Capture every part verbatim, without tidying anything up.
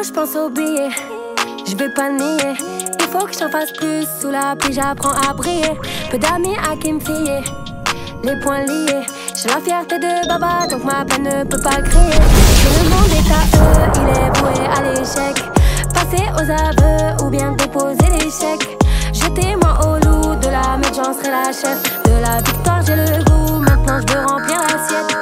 Solo, je pense aux billets, je vais pas nier. Il faut que j'en fasse plus, sous la pluie j'apprends à briller. Peu d'amis à qui me fier, les poings liés. J'ai la fierté de Baba, donc ma peine ne peut pas crier. Que le monde est à eux, il est voué à l'échec. Passer aux aveux ou bien déposer l'échec. Jetez-moi au loup, de la merde j'en serai la chef. De la victoire j'ai le goût, maintenant je veux remplir l'assiette.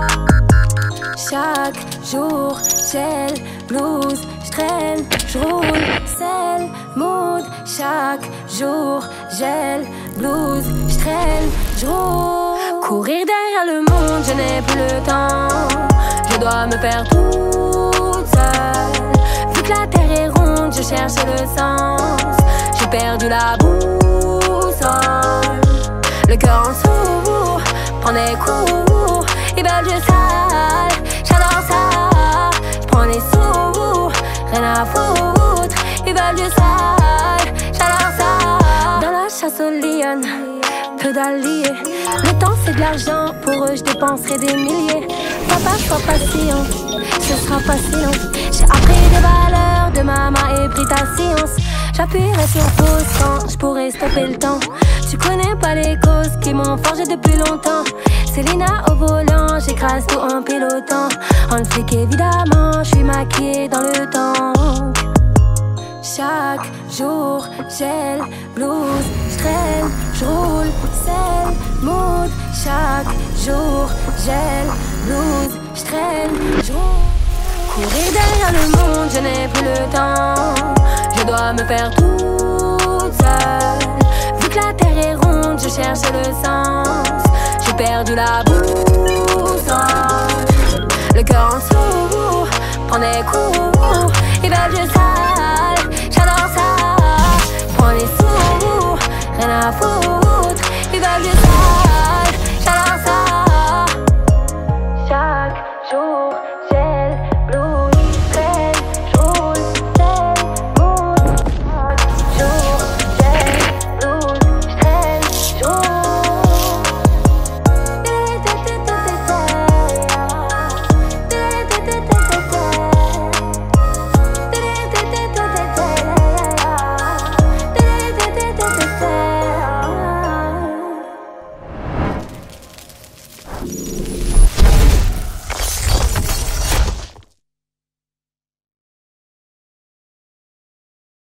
Chaque jour j'ai le blues, j'traîne, j'roule, c'est le mood. Chaque jour j'ai le blues, j'traîne, j'roule. Courir derrière le monde, je n'ai plus le temps. Je dois me faire toute seule. Vu que la terre est ronde, je cherche le sens. J'ai perdu la boussole. Le cœur en dessous, prends des coups. Ils veulent du sale, j'adore ça. J'prends les sous, rien à foutre. Ils veulent du sale, j'adore ça. Dans la chasse aux lions, peu d'alliés. Le temps c'est de l'argent, pour eux je dépenserai des milliers. Papa sois patient, ce sera pas si long. J'ai appris des valeurs de maman et pris ta science. J'appuierai sur pause quand je pourrai stopper le temps. Tu connais pas les causes qui m'ont forgé depuis longtemps. Célina au volant, j'écrase tout en pilotant. En flic évidemment, je suis maquillée dans le temps. Chaque jour j'ai le blues, j'traîne, j'roule, c'est le mood. Chaque jour j'ai le blues, j'traîne, j'roule. Courir derrière le monde, je n'ai plus le temps. Je dois me faire toute seule. Vu que la terre est ronde, je cherche le sens. J'ai perdu la boussole. Le cœur en dessous, prends des coups. Ils veulent juste ça.